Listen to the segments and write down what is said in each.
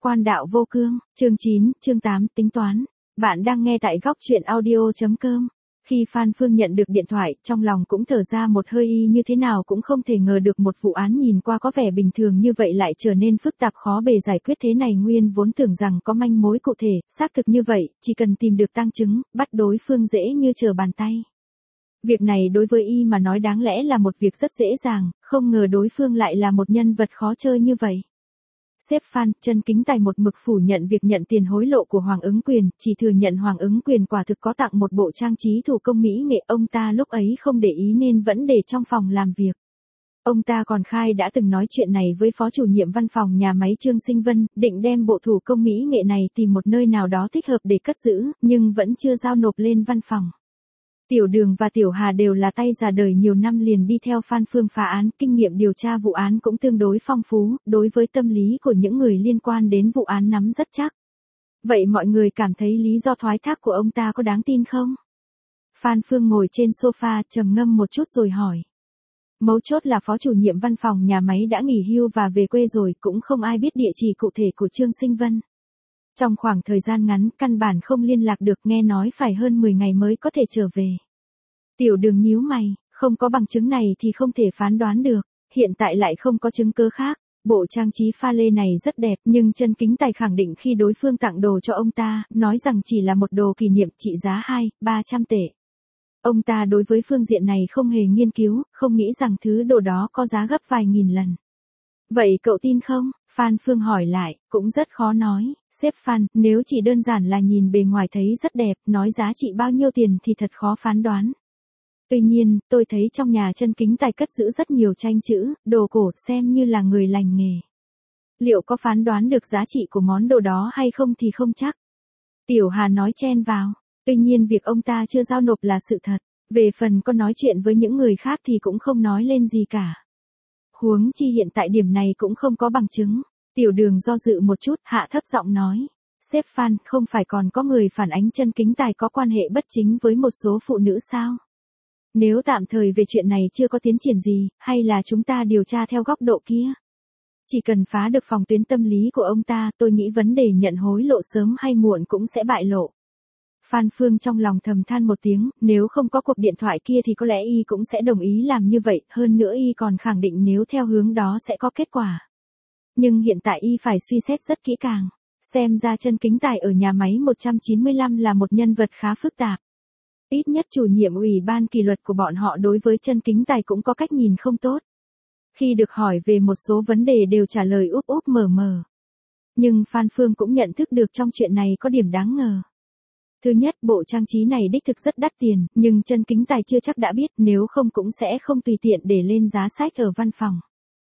Quan đạo vô cương, chương 9, chương 8, tính toán. Bạn đang nghe tại góc truyện audio.com. Khi Phan Phương nhận được điện thoại, trong lòng cũng thở ra một hơi y như thế nào cũng không thể ngờ được một vụ án nhìn qua có vẻ bình thường như vậy lại trở nên phức tạp khó bề giải quyết thế này. Nguyên vốn tưởng rằng có manh mối cụ thể, xác thực như vậy, chỉ cần tìm được tang chứng, bắt đối phương dễ như trở bàn tay. Việc này đối với y mà nói đáng lẽ là một việc rất dễ dàng, không ngờ đối phương lại là một nhân vật khó chơi như vậy. Sếp Phan, Trân Kính Tài một mực phủ nhận việc nhận tiền hối lộ của Hoàng Ứng Quyền, chỉ thừa nhận Hoàng Ứng Quyền quả thực có tặng một bộ trang trí thủ công mỹ nghệ, ông ta lúc ấy không để ý nên vẫn để trong phòng làm việc. Ông ta còn khai đã từng nói chuyện này với phó chủ nhiệm văn phòng nhà máy Trương Sinh Vân, định đem bộ thủ công mỹ nghệ này tìm một nơi nào đó thích hợp để cất giữ, nhưng vẫn chưa giao nộp lên văn phòng. Tiểu Đường và Tiểu Hà đều là tay già đời nhiều năm liền đi theo Phan Phương phá án, kinh nghiệm điều tra vụ án cũng tương đối phong phú, đối với tâm lý của những người liên quan đến vụ án nắm rất chắc. Vậy mọi người cảm thấy lý do thoái thác của ông ta có đáng tin không? Phan Phương ngồi trên sofa trầm ngâm một chút rồi hỏi. Mấu chốt là phó chủ nhiệm văn phòng nhà máy đã nghỉ hưu và về quê rồi, cũng không ai biết địa chỉ cụ thể của Trương Sinh Vân. Trong khoảng thời gian ngắn, căn bản không liên lạc được, nghe nói phải hơn 10 ngày mới có thể trở về. Tiểu Đường nhíu mày, không có bằng chứng này thì không thể phán đoán được, hiện tại lại không có chứng cứ khác. Bộ trang trí pha lê này rất đẹp, nhưng Trân Kính Tài khẳng định khi đối phương tặng đồ cho ông ta, nói rằng chỉ là một đồ kỷ niệm trị giá 200-300 tệ. Ông ta đối với phương diện này không hề nghiên cứu, không nghĩ rằng thứ đồ đó có giá gấp vài nghìn lần. Vậy cậu tin không? Phan Phương hỏi lại, cũng rất khó nói. Sếp Phan, nếu chỉ đơn giản là nhìn bề ngoài thấy rất đẹp, nói giá trị bao nhiêu tiền thì thật khó phán đoán. Tuy nhiên, tôi thấy trong nhà Trân Kính Tài cất giữ rất nhiều tranh chữ, đồ cổ, xem như là người lành nghề. Liệu có phán đoán được giá trị của món đồ đó hay không thì không chắc. Tiểu Hà nói chen vào. Tuy nhiên việc ông ta chưa giao nộp là sự thật. Về phần có nói chuyện với những người khác thì cũng không nói lên gì cả. Huống chi hiện tại điểm này cũng không có bằng chứng. Tiểu Đường do dự một chút, hạ thấp giọng nói. Sếp Phan, không phải còn có người phản ánh Trân Kính Tài có quan hệ bất chính với một số phụ nữ sao? Nếu tạm thời về chuyện này chưa có tiến triển gì, hay là chúng ta điều tra theo góc độ kia? Chỉ cần phá được phòng tuyến tâm lý của ông ta, tôi nghĩ vấn đề nhận hối lộ sớm hay muộn cũng sẽ bại lộ. Phan Phương trong lòng thầm than một tiếng, nếu không có cuộc điện thoại kia thì có lẽ y cũng sẽ đồng ý làm như vậy, hơn nữa y còn khẳng định nếu theo hướng đó sẽ có kết quả. Nhưng hiện tại y phải suy xét rất kỹ càng, xem ra Trân Kính Tài ở nhà máy 195 là một nhân vật khá phức tạp. Ít nhất chủ nhiệm ủy ban kỷ luật của bọn họ đối với Trân Kính Tài cũng có cách nhìn không tốt. Khi được hỏi về một số vấn đề đều trả lời úp úp mở mờ. Nhưng Phan Phương cũng nhận thức được trong chuyện này có điểm đáng ngờ. Thứ nhất, bộ trang trí này đích thực rất đắt tiền, nhưng Trân Kính Tài chưa chắc đã biết, nếu không cũng sẽ không tùy tiện để lên giá sách ở văn phòng.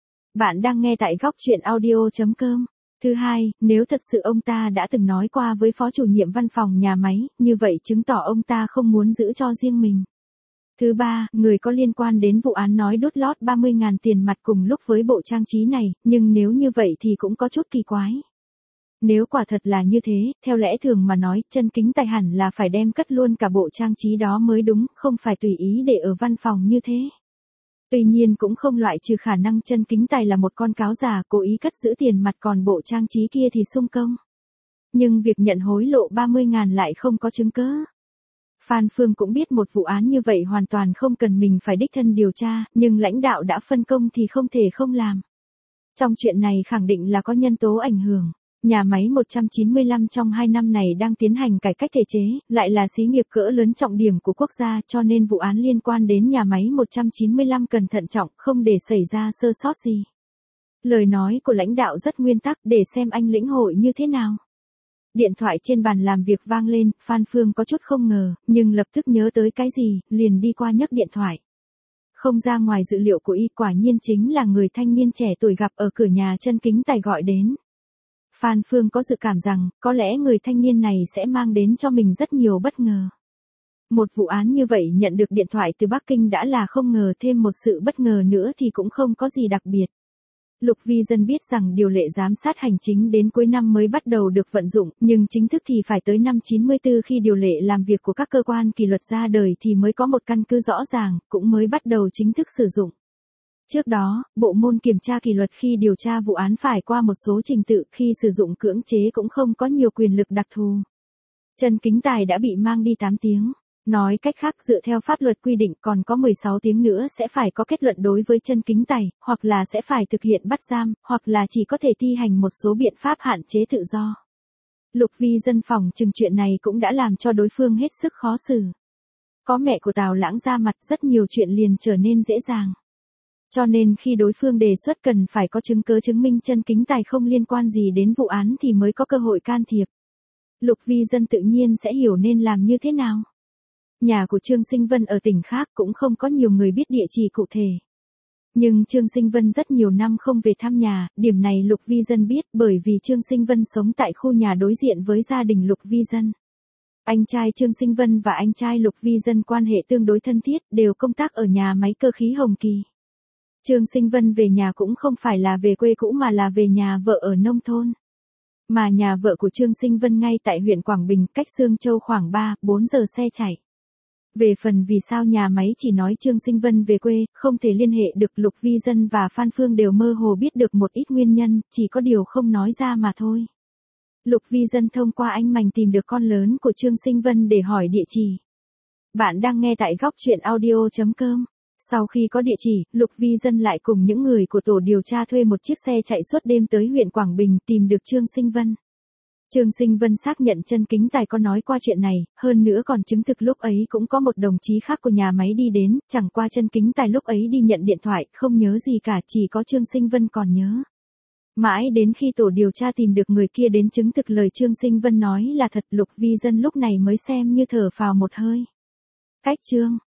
Bạn đang nghe tại góc truyện audio.com. Thứ hai, nếu thật sự ông ta đã từng nói qua với phó chủ nhiệm văn phòng nhà máy, như vậy chứng tỏ ông ta không muốn giữ cho riêng mình. Thứ ba, người có liên quan đến vụ án nói đút lót 30.000 tiền mặt cùng lúc với bộ trang trí này, nhưng nếu như vậy thì cũng có chút kỳ quái. Nếu quả thật là như thế, theo lẽ thường mà nói, Trân Kính Tài hẳn là phải đem cất luôn cả bộ trang trí đó mới đúng, không phải tùy ý để ở văn phòng như thế. Tuy nhiên cũng không loại trừ khả năng Trân Kính Tài là một con cáo già cố ý cất giữ tiền mặt còn bộ trang trí kia thì sung công. Nhưng việc nhận hối lộ 30.000 lại không có chứng cứ. Phan Phương cũng biết một vụ án như vậy hoàn toàn không cần mình phải đích thân điều tra, nhưng lãnh đạo đã phân công thì không thể không làm. Trong chuyện này khẳng định là có nhân tố ảnh hưởng. Nhà máy 195 trong 2 năm này đang tiến hành cải cách thể chế, lại là xí nghiệp cỡ lớn trọng điểm của quốc gia cho nên vụ án liên quan đến nhà máy 195 cần thận trọng, không để xảy ra sơ sót gì. Lời nói của lãnh đạo rất nguyên tắc, để xem anh lĩnh hội như thế nào. Điện thoại trên bàn làm việc vang lên, Phan Phương có chút không ngờ, nhưng lập tức nhớ tới cái gì, liền đi qua nhấc điện thoại. Không ra ngoài dự liệu của y, quả nhiên chính là người thanh niên trẻ tuổi gặp ở cửa nhà Trân Kính Tài gọi đến. Phan Phương có dự cảm rằng, có lẽ người thanh niên này sẽ mang đến cho mình rất nhiều bất ngờ. Một vụ án như vậy nhận được điện thoại từ Bắc Kinh đã là không ngờ, thêm một sự bất ngờ nữa thì cũng không có gì đặc biệt. Lục Vi Dân biết rằng điều lệ giám sát hành chính đến cuối năm mới bắt đầu được vận dụng, nhưng chính thức thì phải tới năm 94 khi điều lệ làm việc của các cơ quan kỷ luật ra đời thì mới có một căn cứ rõ ràng, cũng mới bắt đầu chính thức sử dụng. Trước đó, bộ môn kiểm tra kỷ luật khi điều tra vụ án phải qua một số trình tự, khi sử dụng cưỡng chế cũng không có nhiều quyền lực đặc thù. Trần Kính Tài đã bị mang đi 8 tiếng. Nói cách khác, dựa theo pháp luật quy định còn có 16 tiếng nữa sẽ phải có kết luận đối với Trần Kính Tài, hoặc là sẽ phải thực hiện bắt giam, hoặc là chỉ có thể thi hành một số biện pháp hạn chế tự do. Lục Vi Dân phòng chừng chuyện này cũng đã làm cho đối phương hết sức khó xử. Có mẹ của Tào Lãng ra mặt, rất nhiều chuyện liền trở nên dễ dàng. Cho nên khi đối phương đề xuất cần phải có chứng cứ chứng minh Trần Kính Tài không liên quan gì đến vụ án thì mới có cơ hội can thiệp. Lục Vi Dân tự nhiên sẽ hiểu nên làm như thế nào. Nhà của Trương Sinh Vân ở tỉnh khác cũng không có nhiều người biết địa chỉ cụ thể. Nhưng Trương Sinh Vân rất nhiều năm không về thăm nhà, điểm này Lục Vi Dân biết bởi vì Trương Sinh Vân sống tại khu nhà đối diện với gia đình Lục Vi Dân. Anh trai Trương Sinh Vân và anh trai Lục Vi Dân quan hệ tương đối thân thiết, đều công tác ở nhà máy cơ khí Hồng Kỳ. Trương Sinh Vân về nhà cũng không phải là về quê cũ mà là về nhà vợ ở nông thôn. Mà nhà vợ của Trương Sinh Vân ngay tại huyện Quảng Bình, cách Sương Châu khoảng 3-4 giờ xe chạy. Về phần vì sao nhà máy chỉ nói Trương Sinh Vân về quê, không thể liên hệ được, Lục Vi Dân và Phan Phương đều mơ hồ biết được một ít nguyên nhân, chỉ có điều không nói ra mà thôi. Lục Vi Dân thông qua anh Mành tìm được con lớn của Trương Sinh Vân để hỏi địa chỉ. Bạn đang nghe tại góc truyện audio.com. Sau khi có địa chỉ, Lục Vi Dân lại cùng những người của tổ điều tra thuê một chiếc xe chạy suốt đêm tới huyện Quảng Bình tìm được Trương Sinh Vân. Trương Sinh Vân xác nhận Trần Kính Tài có nói qua chuyện này, hơn nữa còn chứng thực lúc ấy cũng có một đồng chí khác của nhà máy đi đến, chẳng qua Trần Kính Tài lúc ấy đi nhận điện thoại, không nhớ gì cả, chỉ có Trương Sinh Vân còn nhớ. Mãi đến khi tổ điều tra tìm được người kia đến chứng thực lời Trương Sinh Vân nói là thật, Lục Vi Dân lúc này mới xem như thở phào một hơi. Cách Trương